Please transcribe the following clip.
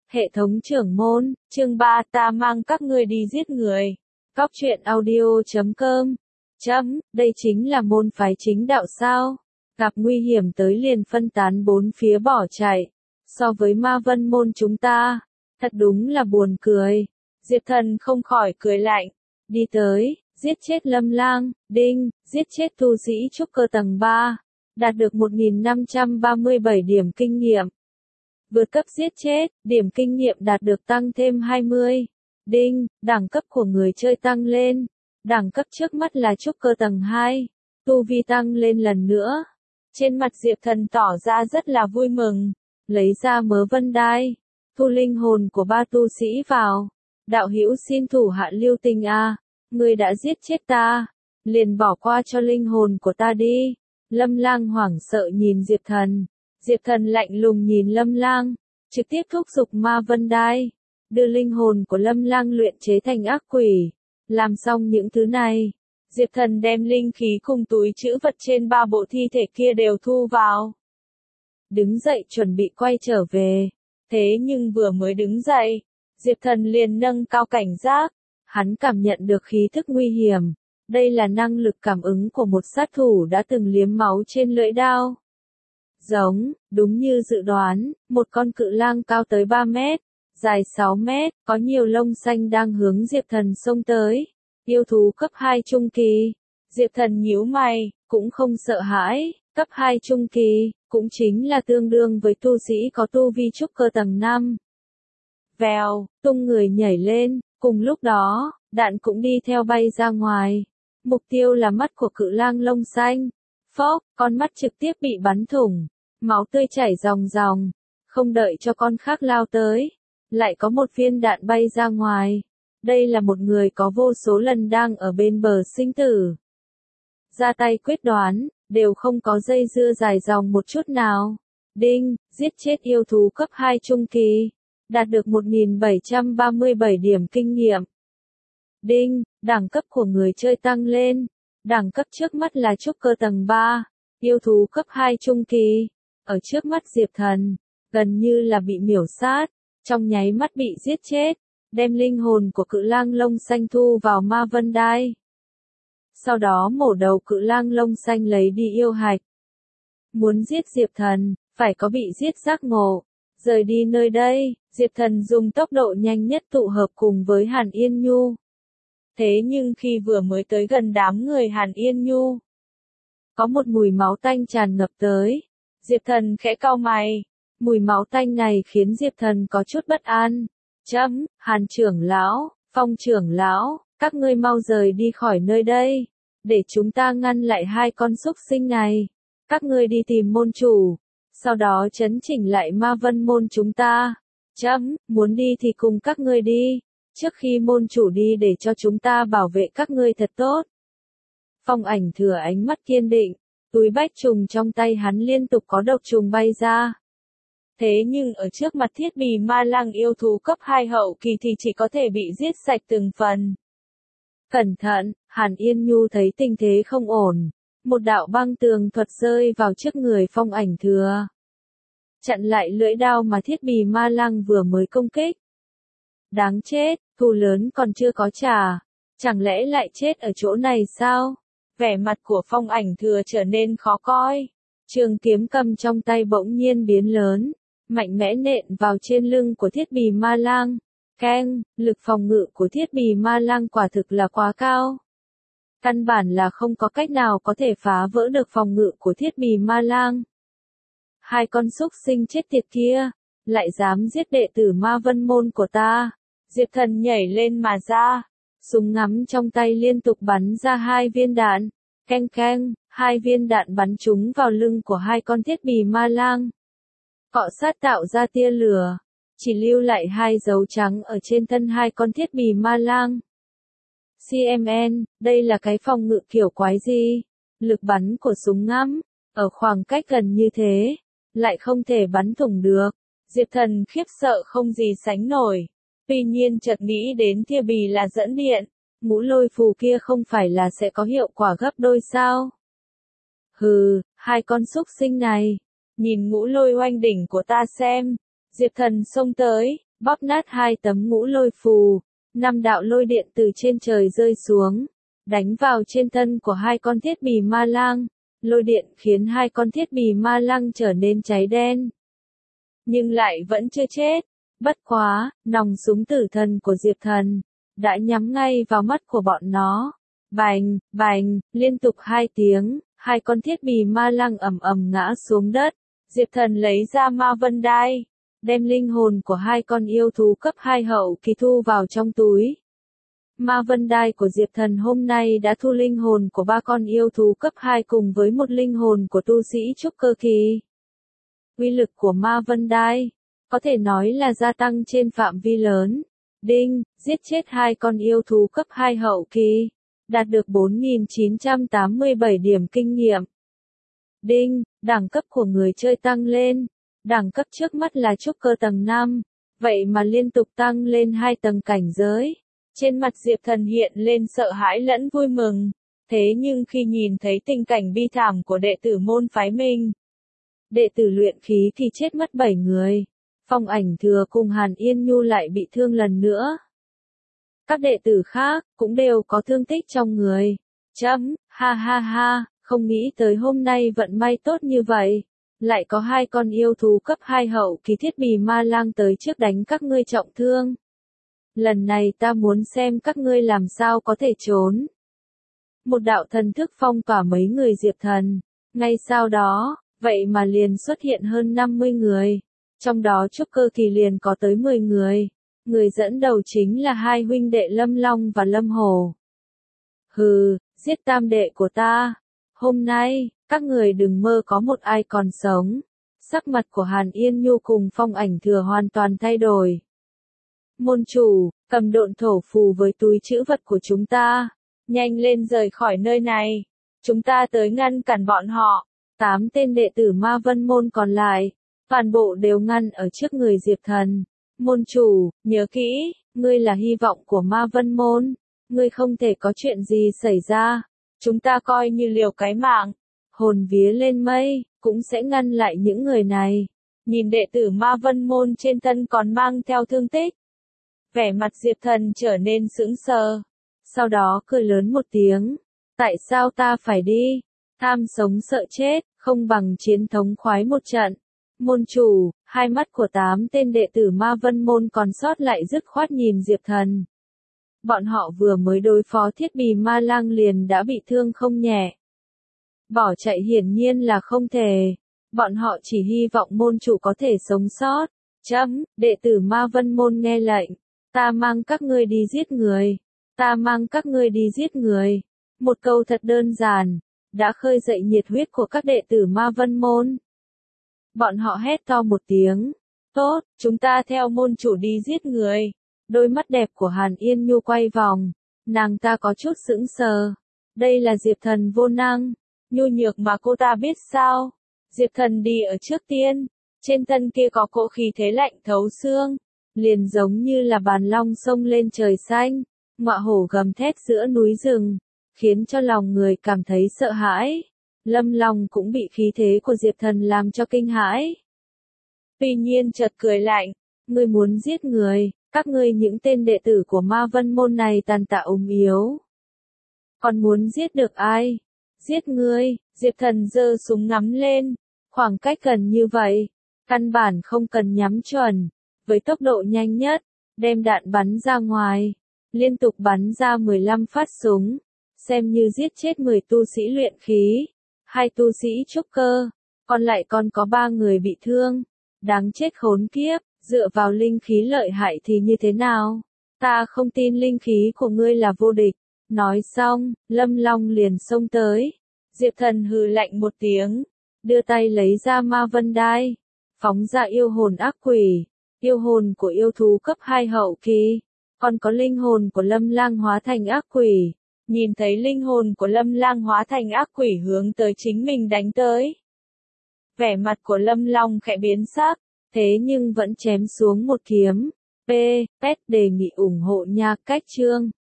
Hệ thống trưởng môn, chương 3 ta mang các ngươi đi giết người. Cóc truyện audio.com. Đây chính là môn phái chính đạo sao? Gặp nguy hiểm tới liền phân tán bốn phía bỏ chạy. So với ma vân môn chúng ta, thật đúng là buồn cười. Diệp Thần không khỏi cười lạnh. Đi tới, giết chết Lâm Lang, đinh, giết chết tu sĩ trúc cơ tầng 3. Đạt được 1537 điểm kinh nghiệm. Vượt cấp giết chết, điểm kinh nghiệm đạt được tăng thêm 20. Đinh, đẳng cấp của người chơi tăng lên. Đẳng cấp trước mắt là trúc cơ tầng 2. Tu vi tăng lên lần nữa. Trên mặt Diệp Thần tỏ ra rất là vui mừng. Lấy ra mớ vân đai. Thu linh hồn của ba tu sĩ vào. Đạo hữu xin thủ hạ lưu tình a. Ngươi đã giết chết ta. Liền bỏ qua cho linh hồn của ta đi. Lâm Lang hoảng sợ nhìn Diệp Thần. Diệp Thần lạnh lùng nhìn Lâm Lang, trực tiếp thúc giục ma vân đai, đưa linh hồn của Lâm Lang luyện chế thành ác quỷ. Làm xong những thứ này, Diệp Thần đem linh khí cùng túi trữ vật trên ba bộ thi thể kia đều thu vào. Đứng dậy chuẩn bị quay trở về. Thế nhưng vừa mới đứng dậy, Diệp Thần liền nâng cao cảnh giác. Hắn cảm nhận được khí thức nguy hiểm. Đây là năng lực cảm ứng của một sát thủ đã từng liếm máu trên lưỡi đao. Giống, đúng như dự đoán, một con cự lang cao tới 3 mét, dài 6 mét, có nhiều lông xanh đang hướng Diệp Thần xông tới. Yêu thú cấp 2 trung kỳ. Diệp Thần nhíu mày, cũng không sợ hãi, cấp 2 trung kỳ, cũng chính là tương đương với tu sĩ có tu vi trúc cơ tầng 5. Vèo, tung người nhảy lên, cùng lúc đó, đạn cũng đi theo bay ra ngoài. Mục tiêu là mắt của cự lang lông xanh. Phốc, con mắt trực tiếp bị bắn thủng. Máu tươi chảy ròng ròng. Không đợi cho con khác lao tới. Lại có một viên đạn bay ra ngoài. Đây là một người có vô số lần đang ở bên bờ sinh tử. Ra tay quyết đoán, đều không có dây dưa dài dòng một chút nào. Đinh, giết chết yêu thú cấp 2 trung kỳ. Đạt được 1737 điểm kinh nghiệm. Đinh, đẳng cấp của người chơi tăng lên. Đẳng cấp trước mắt là trúc cơ tầng 3. Yêu thú cấp 2 trung kỳ. Ở trước mắt Diệp Thần, gần như là bị miểu sát. Trong nháy mắt bị giết chết. Đem linh hồn của cự lang lông xanh thu vào ma vân đai. Sau đó mổ đầu cự lang lông xanh lấy đi yêu hạch. Muốn giết Diệp Thần, phải có bị giết giác ngộ. Rời đi nơi đây, Diệp Thần dùng tốc độ nhanh nhất tụ hợp cùng với Hàn Yên Nhu. Thế nhưng khi vừa mới tới gần đám người Hàn Yên Nhu, có một mùi máu tanh tràn ngập tới. Diệp Thần khẽ cau mày. Mùi máu tanh này khiến Diệp Thần có chút bất an. Hàn trưởng lão, Phong trưởng lão, các ngươi mau rời đi khỏi nơi đây. Để chúng ta ngăn lại hai con súc sinh này. Các ngươi đi tìm môn chủ. Sau đó chấn chỉnh lại ma vân môn chúng ta. Muốn đi thì cùng các ngươi đi. Trước khi môn chủ đi để cho chúng ta bảo vệ các ngươi thật tốt. Phong Ảnh Thừa ánh mắt kiên định. Túi bách trùng trong tay hắn liên tục có độc trùng bay ra. Thế nhưng ở trước mặt thiết bì ma lang yêu thú cấp 2 hậu kỳ thì chỉ có thể bị giết sạch từng phần. Cẩn thận, Hàn Yên Nhu thấy tình thế không ổn. Một đạo băng tường thuật rơi vào trước người Phong Ảnh Thừa. Chặn lại lưỡi đao mà thiết bì ma lang vừa mới công kích. Đáng chết, thù lớn còn chưa có trả. Chẳng lẽ lại chết ở chỗ này sao? Vẻ mặt của Phong Ảnh Thừa trở nên khó coi. Trường kiếm cầm trong tay bỗng nhiên biến lớn. Mạnh mẽ nện vào trên lưng của thiết bì ma lang. Keng, lực phòng ngự của thiết bì ma lang quả thực là quá cao. Căn bản là không có cách nào có thể phá vỡ được phòng ngự của thiết bì ma lang. Hai con súc sinh chết tiệt kia, lại dám giết đệ tử ma vân môn của ta. Diệp Thần nhảy lên mà ra. Súng ngắm trong tay liên tục bắn ra 2 viên đạn. Keng keng, 2 viên đạn bắn trúng vào lưng của hai con thiết bì ma lang. Cọ sát tạo ra tia lửa. Chỉ lưu lại 2 dấu trắng ở trên thân hai con thiết bì ma lang. CMN, đây là cái phòng ngự kiểu quái gì? Lực bắn của súng ngắm, ở khoảng cách gần như thế, lại không thể bắn thủng được. Diệp Thần khiếp sợ không gì sánh nổi. Tuy nhiên chợt nghĩ đến tia bì là dẫn điện. Ngũ lôi phù kia không phải là sẽ có hiệu quả gấp đôi sao? Hừ, hai con súc sinh này. Nhìn ngũ lôi oanh đỉnh của ta xem. Diệp Thần xông tới, bóp nát 2 tấm ngũ lôi phù, 5 đạo lôi điện từ trên trời rơi xuống, đánh vào trên thân của 2 con thiết bì ma lang. Lôi điện khiến 2 con thiết bì ma lang trở nên cháy đen. Nhưng lại vẫn chưa chết. Bất quá, nòng súng tử thần của Diệp Thần đã nhắm ngay vào mắt của bọn nó. Bành, bành, liên tục 2 tiếng, 2 con thiết bì ma lang ầm ầm ngã xuống đất. Diệp Thần lấy ra ma vân đai, đem linh hồn của 2 con yêu thú cấp 2 hậu kỳ thu vào trong túi. Ma vân đai của Diệp Thần hôm nay đã thu linh hồn của 3 con yêu thú cấp 2 cùng với một linh hồn của tu sĩ trúc cơ kỳ. Uy lực của ma vân đai có thể nói là gia tăng trên phạm vi lớn. Đinh, giết chết 2 con yêu thú cấp 2 hậu kỳ, đạt được 4.987 điểm kinh nghiệm. Đinh, đẳng cấp của người chơi tăng lên. Đẳng cấp trước mắt là trúc cơ tầng 5, vậy mà liên tục tăng lên 2 tầng cảnh giới. Trên mặt Diệp Thần hiện lên sợ hãi lẫn vui mừng. Thế nhưng khi nhìn thấy tình cảnh bi thảm của đệ tử môn phái mình, đệ tử luyện khí thì chết mất 7 người. Phong Ảnh Thừa cùng Hàn Yên Nhu lại bị thương lần nữa. Các đệ tử khác cũng đều có thương tích trong người. Ha ha ha, không nghĩ tới hôm nay vận may tốt như vậy. Lại có 2 con yêu thú cấp 2 hậu kỳ thiết bì ma lang tới trước đánh các ngươi trọng thương. Lần này ta muốn xem các ngươi làm sao có thể trốn. Một đạo thần thức phong tỏa mấy người Diệp Thần. Ngay sau đó, vậy mà liền xuất hiện hơn 50 người. Trong đó trúc cơ kỳ liền có tới 10 người. Người dẫn đầu chính là 2 huynh đệ Lâm Long và Lâm Hổ. Hừ, giết tam đệ của ta. Hôm nay, các người đừng mơ có một ai còn sống. Sắc mặt của Hàn Yên Nhu cùng Phong Ảnh Thừa hoàn toàn thay đổi. Môn chủ, cầm độn thổ phù với túi trữ vật của chúng ta. Nhanh lên rời khỏi nơi này. Chúng ta tới ngăn cản bọn họ. 8 tên đệ tử Ma Vân Môn còn lại, toàn bộ đều ngăn ở trước người Diệp Thần. Môn chủ, nhớ kỹ, ngươi là hy vọng của Ma Vân Môn. Ngươi không thể có chuyện gì xảy ra. Chúng ta coi như liều cái mạng. Hồn vía lên mây, cũng sẽ ngăn lại những người này. Nhìn đệ tử Ma Vân Môn trên thân còn mang theo thương tích. Vẻ mặt Diệp Thần trở nên sững sờ. Sau đó cười lớn một tiếng. Tại sao ta phải đi? Tham sống sợ chết, không bằng chiến thống khoái một trận. Môn chủ, hai mắt của 8 tên đệ tử Ma Vân Môn còn sót lại dứt khoát nhìn Diệp Thần. Bọn họ vừa mới đối phó thiết bì ma lang liền đã bị thương không nhẹ. Bỏ chạy hiển nhiên là không thể. Bọn họ chỉ hy vọng môn chủ có thể sống sót. Đệ tử Ma Vân Môn nghe lệnh. Ta mang các ngươi đi giết người. Ta mang các ngươi đi giết người. Một câu thật đơn giản, đã khơi dậy nhiệt huyết của các đệ tử Ma Vân Môn. Bọn họ hét to một tiếng. Tốt, chúng ta theo môn chủ đi giết người. Đôi mắt đẹp của Hàn Yên Nhu quay vòng. Nàng ta có chút sững sờ. Đây là Diệp Thần vô năng. Nhu nhược mà cô ta biết sao. Diệp Thần đi ở trước tiên. Trên thân kia có cỗ khí thế lạnh thấu xương. Liền giống như là bàn long xông lên trời xanh. Ngọa hổ gầm thét giữa núi rừng. Khiến cho lòng người cảm thấy sợ hãi. Lâm Long cũng bị khí thế của Diệp Thần làm cho kinh hãi. Tuy nhiên chợt cười lạnh. Ngươi muốn giết người. Các ngươi những tên đệ tử của Ma Vân Môn này tàn tạ ốm yếu. Còn muốn giết được ai? Giết ngươi. Diệp Thần giơ súng ngắm lên. Khoảng cách gần như vậy. Căn bản không cần nhắm chuẩn. Với tốc độ nhanh nhất. Đem đạn bắn ra ngoài. Liên tục bắn ra 15 phát súng. Xem như giết chết 10 tu sĩ luyện khí. 2 tu sĩ trúc cơ. Còn lại còn có 3 người bị thương. Đáng chết khốn kiếp. Dựa vào linh khí lợi hại thì như thế nào? Ta không tin linh khí của ngươi là vô địch. Nói xong, Lâm Long liền xông tới. Diệp Thần hừ lạnh một tiếng. Đưa tay lấy ra ma vân đai. Phóng ra yêu hồn ác quỷ. Yêu hồn của yêu thú cấp 2 hậu kỳ. Còn có linh hồn của Lâm Lang hóa thành ác quỷ. Nhìn thấy linh hồn của Lâm Lang hóa thành ác quỷ hướng tới chính mình đánh tới. Vẻ mặt của Lâm Long khẽ biến sắc. Thế nhưng vẫn chém xuống một kiếm. Pet đề nghị ủng hộ nha cách chương.